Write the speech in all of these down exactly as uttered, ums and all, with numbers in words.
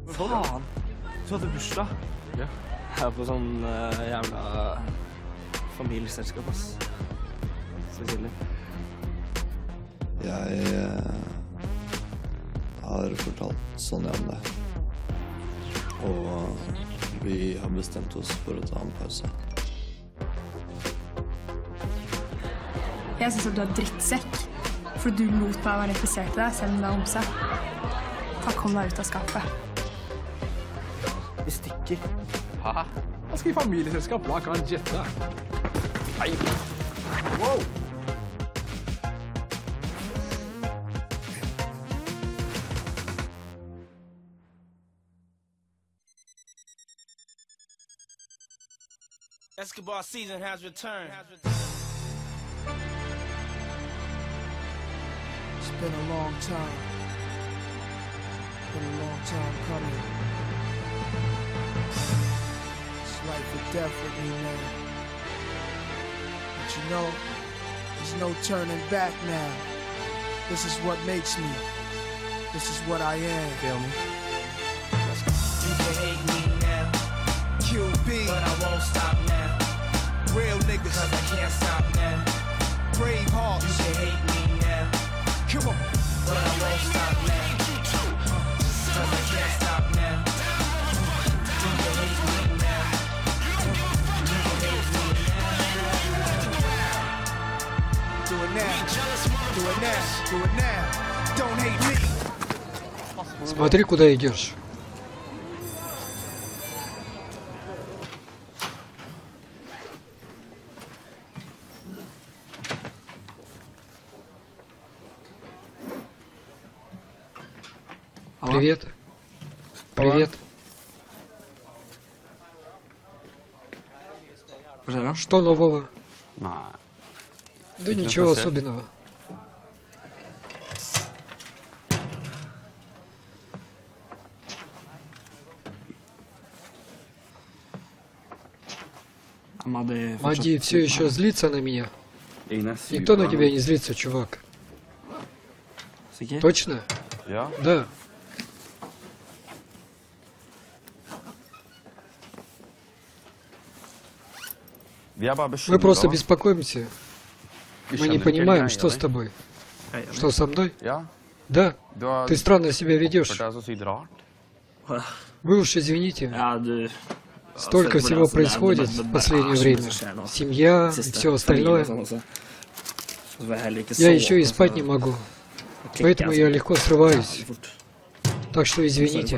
Faen! Du hadde bursdag? Ja. Jeg er på sånn uh, jævla familieselskap, ass. Så kjedelig. Jeg uh, har fortalt Sonja om det. Og vi har bestemt oss for å ta en pause. Jeg synes at du er drittsekk, for du lot meg være interessert i deg, selv om det er homse. Da kom deg ut av skapet. Vi stikker. Hæ? Jeg skal i familieselskap, la kan han jette. Hei. Wow. Escobar season has returned. It's been a long time. Been a long time coming. It's life or death with me now. But you know, there's no turning back now. This is what makes me. This is what I am. Feel me? You can hate me now, Q B, but I won't stop now. real niggas, Cause I can't stop now. brave You hearts. can hate me now, Come on. but I won't stop now. Cause I can't stop now. You can hate me now. You can hate me Do it now. Do it now. Do it now. Don't hate me. Смотри, куда идешь. Привет. Привет. Что нового? Nei. Да ничего особенного. Амади Мади все еще злится на меня. Ingen er sur Никто на på тебя meg. не злится, чувак. Sikker? Точно? Ja. Да. Vi er bare Мы bekymret. просто da. беспокоимся. Vi Мы не skjønner ikke понимаем, helt что greia с di. тобой. Jeg er Что со мной? Ja. Да. Du har Ты странно себя ført ведешь. deg så sykt rart. enig. Вы уж извините. Ja, du... Столько всего происходит в последнее время. Семья и все остальное. Я еще и спать не могу. Поэтому я легко срываюсь. Так что извините.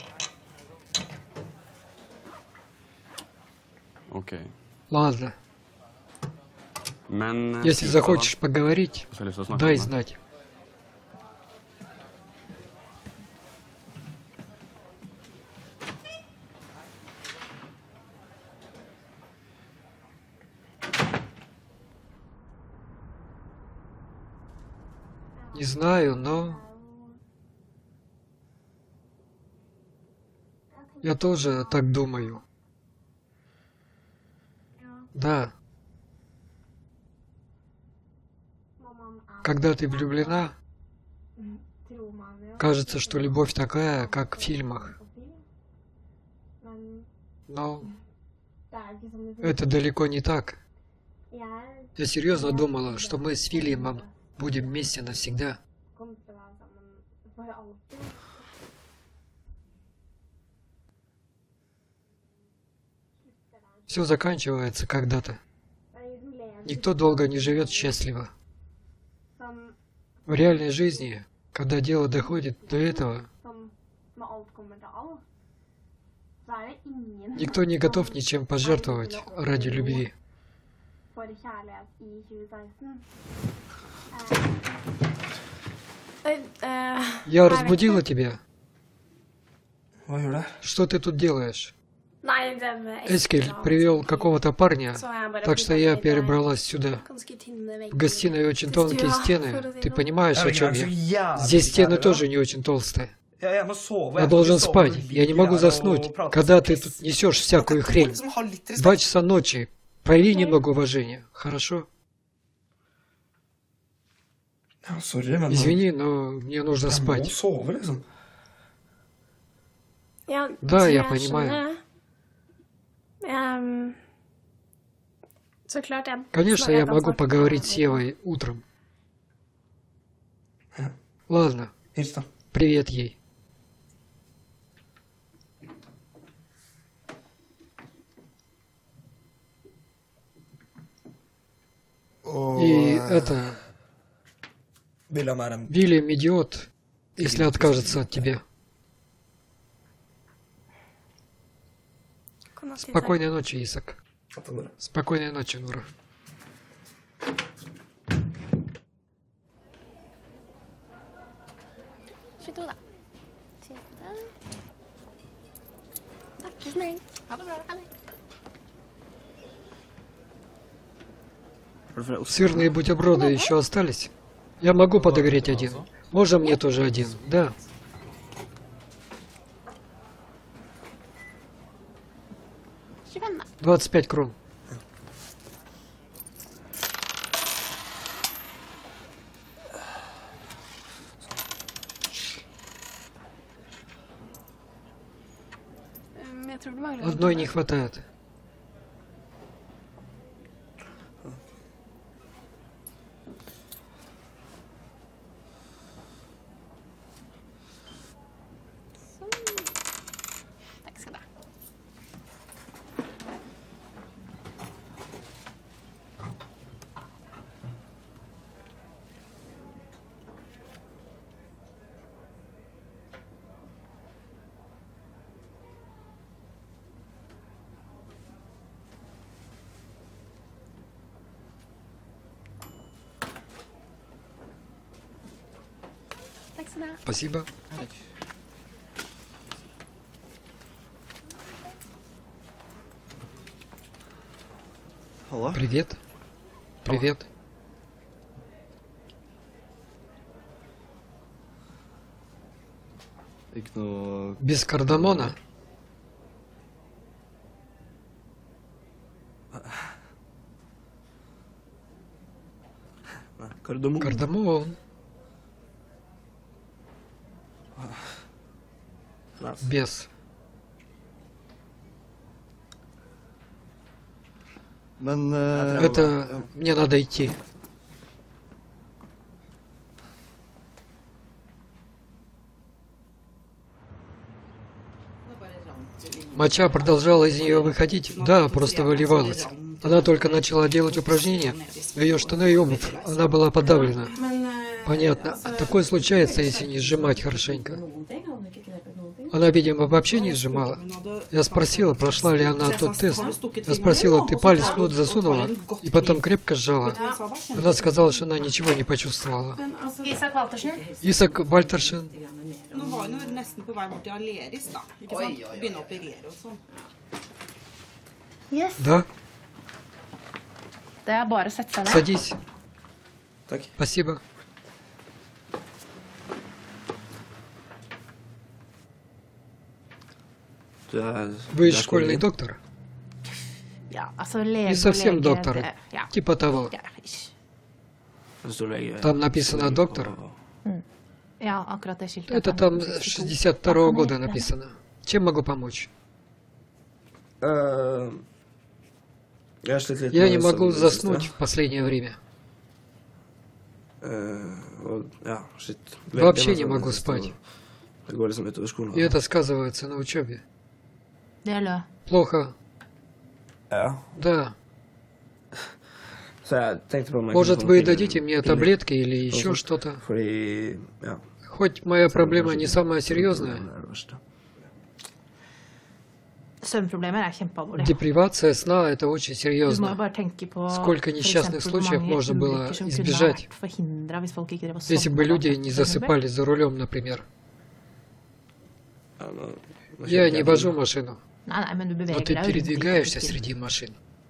Ok. Ладно. Men eh, Если si ifra, захочешь поговорить, da. Så har jeg lyst til å snakke дай med deg. знать. Не знаю, но... Я тоже так думаю. Да. Когда ты влюблена, кажется, что любовь такая, как в фильмах. Но это далеко не так. Я серьезно думала, что мы с Вильямом будем вместе навсегда. Все заканчивается когда-то. Никто долго не живет счастливо. В реальной жизни, когда дело доходит до этого, никто не готов ничем пожертвовать ради любви. Я разбудила тебя. Hva gjør det? Что ты тут делаешь? Nei, det med Эскель привел какого-то парня, Så har jeg bare так что я перебралась сюда. ganske tynne vegger. В гостиной очень тонкие стены. Ты понимаешь, о чем я? jævlig Здесь стены jævlig, тоже не очень толстые. Ja, jeg må sove. Я должен спать. Я не могу заснуть, когда ты тут несешь всякую хрень. Два часа ночи. Прояви немного уважения, хорошо? Ja, sorry, men Извини, но мне нужно jeg må спать. sove, liksom. Да, я понимаю. Конечно, я могу поговорить с Евой утром. Ладно, Hils då. привет ей. Och И eh, это... William är en... Вильям идиот, если откажется от тебя. Спокойной ночи, Исак. Спокойной ночи, Нура. tjugotvå da. tjugotvå. Takk, tusen hei. Ha det bra. Ha det. Сырные бутерброды еще остались? Я могу подогреть один. Можно мне тоже один? Да. tjugofem da. двадцать пять крон. Um, Jeg tror det mangler Одной не хватает. Sånn. Takk skal du ha. Takk skal du ha. Спасибо. Halla. Привет. Привет. Ikke noe Без кардамона? Kardemom. Кардамон. Без. Men eh, Это... Мне надо идти. Моча продолжала из нее выходить? Да, просто выливалась. Она только начала делать упражнения. Ее штаны и обувь. Она была подавлена. Понятно. Такое случается, если не сжимать хорошенько. Она, видимо, вообще не сжимала. Я спросила, прошла ли она тот тест. Я спросила, ты палец в рот засунула? И потом крепко сжала. Она сказала, что она ничего не почувствовала. Isak Waltersen. Исак Вальтершин. Nå var hun jo nesten på vei bort til Aleris, da. Ikke sant? Begynne å operere og sånn. Yes. Да, Det er bare å sette seg ned. садись. Tack. Спасибо. Du är... Вы du är школьный skolelev. доктор? Ja, altså lege Не совсем og lege, доктор. det- Ja. Типа того. Ja, ish. Det står lege- Там написано доктор. Ja, akkurat det skiltet. Это там с шестьдесят второго года написано. Чем могу помочь? Eh, Jag har slitit lite Я med не могу sömn i det sista. заснуть в последнее время. Eh, och, ja, shit. Вообще Väggarna не som могу är sista, спать. Det går liksom inte över skolan. И это сказывается на учебе. Det er lø. Плохо. Ja. Да. Så jag tänkte på om man Может, kan få вы in- дадите мне in- таблетки или in- еще что-то? För i, ja. Хоть моя проблема не самая серьезная. Det är det värsta. Søvnproblemer er kjempealvorlig. Депривация сна – это очень Du må jo серьезно. bare tenke på Сколько for несчастных eksempel, случаев hvor mange можно было ulykker som kunne избежать, ha vært forhindret hvis folk ikke drev og Если бы sovnet люди dagen не etter, for eksempel. засыпали за рулем, например. Ja, men- man Я känner не att- вожу машину, Nei, nei, men du но beveger ты deg jo rundt i передвигаешься trafikken. среди машин.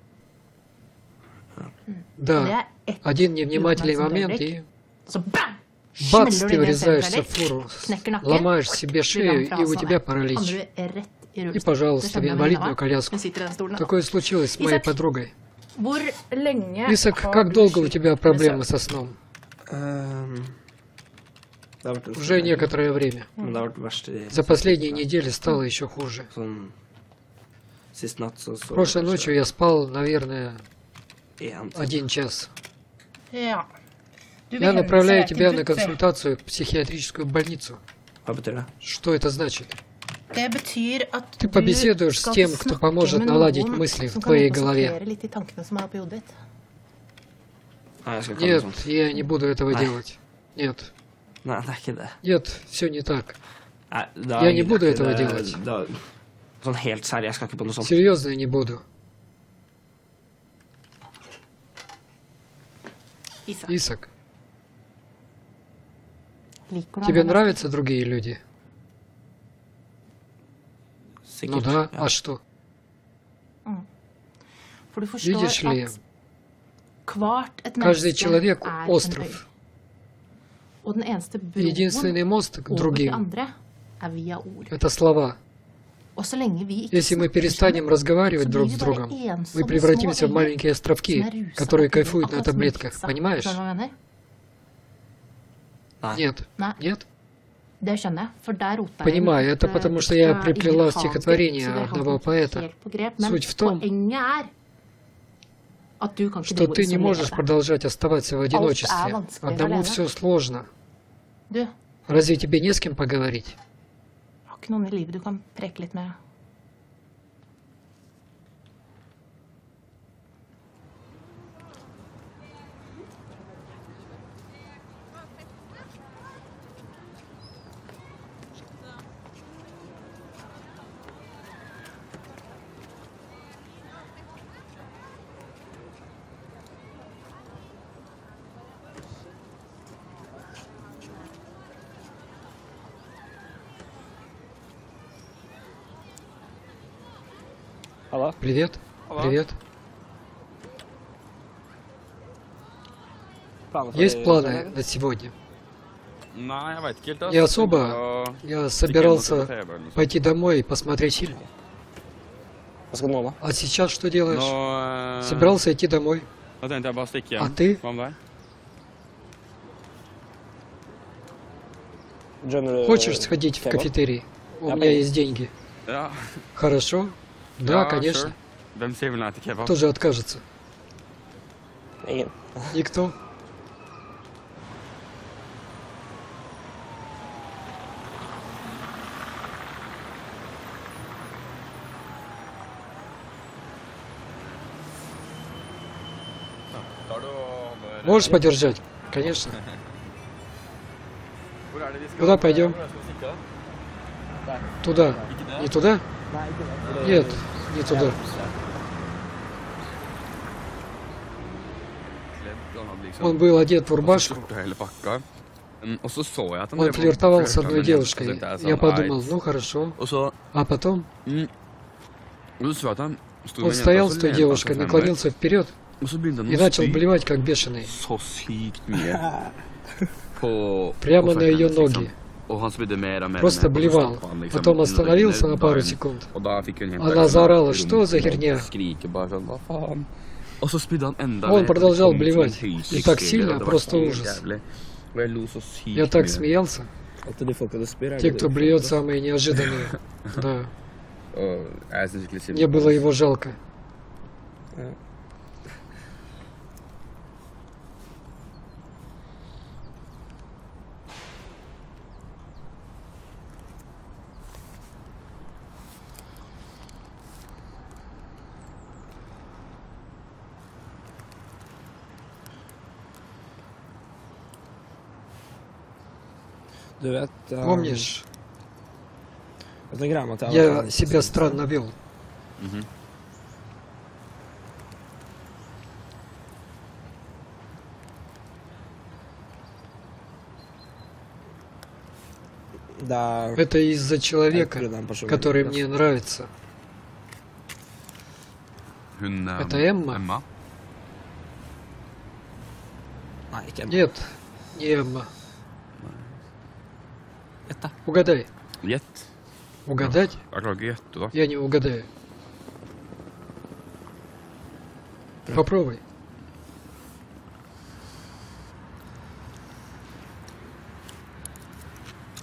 Det Да, er ett один невнимательный uoppmerksomt момент, øyeblikk. и Så bam! бац, Smeller ты du inn i en врезаешься в senkveld, фуру, knekker nakken, ломаешь себе blir шею, lam и у fra тебя avstand. паралич. Havner du rett i И, rullestol. пожалуйста, в Det skjønner инвалидную venninna, коляску. hun sitter i den stolen. Такое случилось с моей Исак. подругой. Hvor lenge Исак, har как du долго у slitt тебя med проблемы søvn? со сном? Ehm, Det har vært en Уже некоторое время. Men det har vært verst i За последние недели стало еще хуже. sånn Sist natt så så Прошлой ночью я спал, наверное, en time. один час. Ja. Du Я vil направляю henvise тебя til на Butze. консультацию в психиатрическую больницу. Hva betyr det? Что это значит? Det betyr at Ты du побеседуешь с skal тем, кто snakke поможет med наладить noen мысли в som kan твоей hjelpe oss å голове. sortere litt i tankene som er oppi hodet ditt. Nei, jeg skal kalle det Нет, sånt. я не буду этого Nei. делать. Нет. Nei, det er ikke det. Нет, все не так. Nei, det Я не det er буду ikke этого det- делать. det- Sånn helt seriøst, jeg skal ikke på noe sånt. Серьезно, я не буду. Isak, Исак, liker du тебе andre нравятся другие люди? Sikkert. Ну да, ja. а что? mennesker? For du forstår Видишь ли, at hvert et каждый menneske человек er en øy. остров. Og den eneste broen Единственный мост к over til другим andre er via ord. – это слова. Og så lenge vi ikke Если мы snakker перестанем sammen, разговаривать så друг blir с vi bare другом, ensomme мы превратимся små в øyer маленькие som островки, er ruset которые av piller, кайфуют на akkurat som таблетках. pizza. Понимаешь? Skjønner du hva jeg mener? Nei. Нет. Nei, Нет? det skjønner jeg, for der rota jeg Понимаю, inn это et, потому eh, что я fra приплела Ingrid Hagen, стихотворение så det har одного ikke поэта. helt på grep, men Суть в том, poenget er at du kan ikke что drive og ты не isolere можешь deg. продолжать оставаться в одиночестве. vanskelig Одному alene. все сложно. Du Разве тебе не с кем поговорить? har ikke noen i livet du kan preke litt med. Halla. Привет. Привет. Planer for Есть i- планы на сегодня? Nei, jeg vet ikke helt. ass. Не особо. Tenker å- Я собирался Ikke noe på T V eller noe sånt. пойти домой и посмотреть фильм. Hva skal du nå, da? А сейчас что делаешь? Nå, eh, Собирался идти домой. Da tenkte jeg bare å stikke hjem. А ты? Hva med deg? Хочешь сходить в кафетерий? У меня есть деньги. Ja. Хорошо? Да, Ja, конечно. sure. Hvem sier vel nei til kebab? Кто же откажется? Ingen. Никто. Tar du og holder- Можешь подержать? Конечно. Hvor er det vi skal- Куда пойдем? Hvor er det vi skal stikke, da? Туда. Ikke det? Не туда? Нет, не туда. Kledd, han hadde liksom- Он был одет в рубашку. skjorte og hele pakka. Mm, Og så så jeg at han Он drev og флиртовал с flørta одной med en jente, девушкой. så tenkte jeg sånn, Я подумал, «Nei». ну хорошо. Og så, А потом mm, og så så jeg at han sto med он en jente, стоял og с så той lente han девушкой, seg fremover. наклонился вперед Og så begynte han и å начал spy блевать как бешеный. så sykt mye på Прямо på на ее føttene, ноги. liksom. Og han spydde mer og mer. Просто og mer, og så блевал. stoppet han, liksom, Потом under- остановился на under пару dagen. секунд. Og da fikk hun helt Она øynene заорала, opp i «Что за rumpen og херня?» skriker bare sånn, hva faen? Og så spydde han enda Он mer, продолжал og det kom блевать. som en И так høytrykksspyler, сильно, og det var просто helt ужас. jævlig. Og jeg lo så sykt Я так mye. смеялся. At de folka du spyr, er Те, det кто du- блюет самые неожиданные. Да. Og jeg synes skikkelig synd Мне på было han. его жалко. Du vet eh, Помнишь, vet du greia med at jeg var я себя странно вел. Mhm. Det er Это из-за человека, Jeg tror det er en person который jeg мне nравится. Hun eh, Это Эмма? Emma. Nei, ikke en. Нет, не Эмма. Gjett, da. Угадай. Gjett. Угадать? Jeg klarer ikke å gjette, da. Я не угадаю. Попробуй.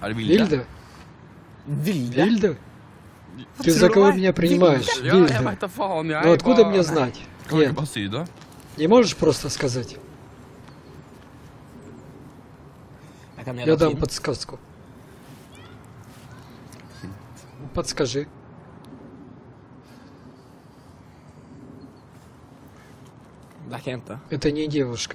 Er det Vilde? Vilde? Vilde? Vilde? Ты за кого меня принимаешь? Ja, jeg Vilde? vet da faen, jeg Ну откуда bare- мне знать? Kan du ikke Нет. bare si det? Не можешь просто сказать? Jeg kan Я gjøre дам fint. подсказку. Подскажи. Det er ikke jente. Это не девушка.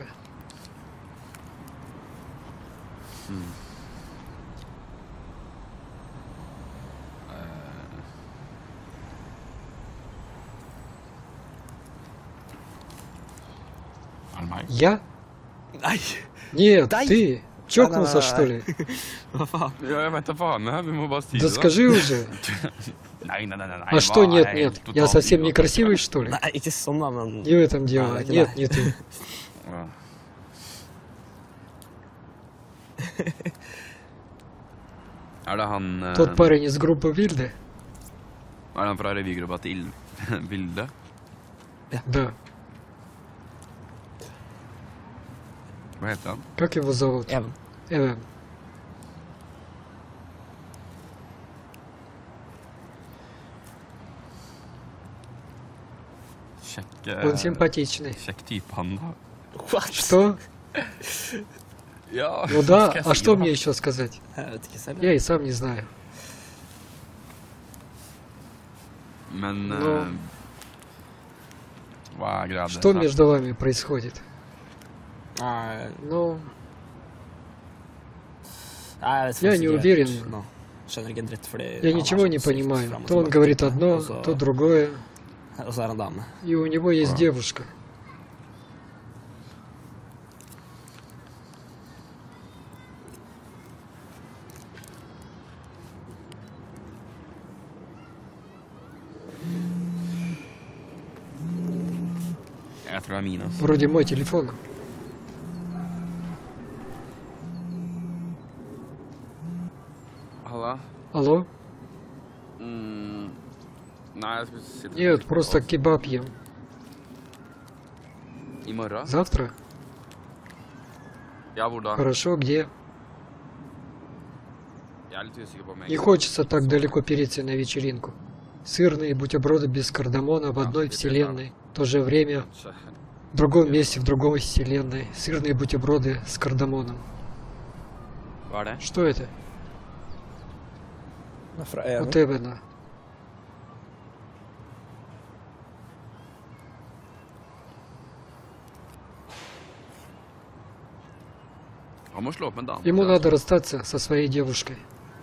Er det meg? Я? Nei! Нет, Дай. ты. Чокнулся, Да-да-да. что ли? Hva faen? Ja, jeg vet da faen, jeg. Du må bare si Да det. da. скажи уже. Nei, nei, nei, nei. А что hva нет, er нет? totalt Я совсем idiot? некрасивый, что ли? Nei, ikke sånn da, men... Не в этом дело. Nei, det er ikke Нет, deg. не ты. Ja. Er det han eh, Тот парень из группы Вильды? Er det han fra revygruppa til Il- Vilde? Да. Hva heter han? Как его зовут? Even. Эвен. Kjekk eh, Он симпатичный. Kjekk type han, da. What? Что? Ja, Ну да, skal jeg а si что da? мне еще сказать? Jeg vet ikke selv. Я и сам не знаю. Men eh, Ну. Hva er greia? Что между вами происходит? Nei, Ну, nei, jeg vet Я faktisk не ikke уверен. helt nå. Skjønner ikke en dritt, fordi я han er ничего sånn не sykt понимаю. fram og То он tilbake. говорит одно, Og så- то другое. Og så er han dame. И у него есть А. девушка. Jeg tror det er min, altså. Вроде мой телефон. Halla? Алло? Mm. Nei, jeg skulle sitte Нет, просто кебаб ем. I morgen? Завтра? Ja, hvor da? Хорошо, где? Jeg er litt usikker på om jeg Не хочется так далеко перейти на вечеринку. Сырные бутерброды без кардамона в одной вселенной. В то же время Kanskje. в другом месте, в другой вселенной. Сырные бутерброды с кардамоном. Hva er det? Что это? Det er fra От Even. Эвена. Han må slå opp med en dame. Ему надо расстаться со своей девушкой.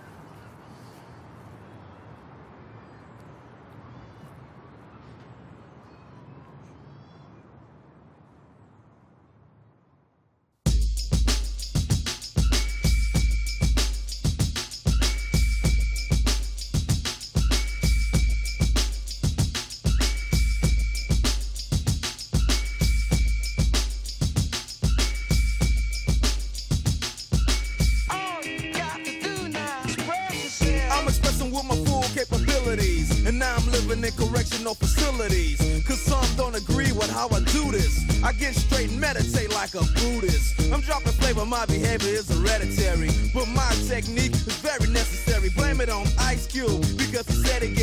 I'm expressing with my full capabilities, and now I'm living in correctional facilities. Cause some don't agree with how I do this. I get straight and meditate like a Buddhist. I'm dropping flavor, my behavior is hereditary, but my technique is very necessary. Blame it on Ice Cube, because he said he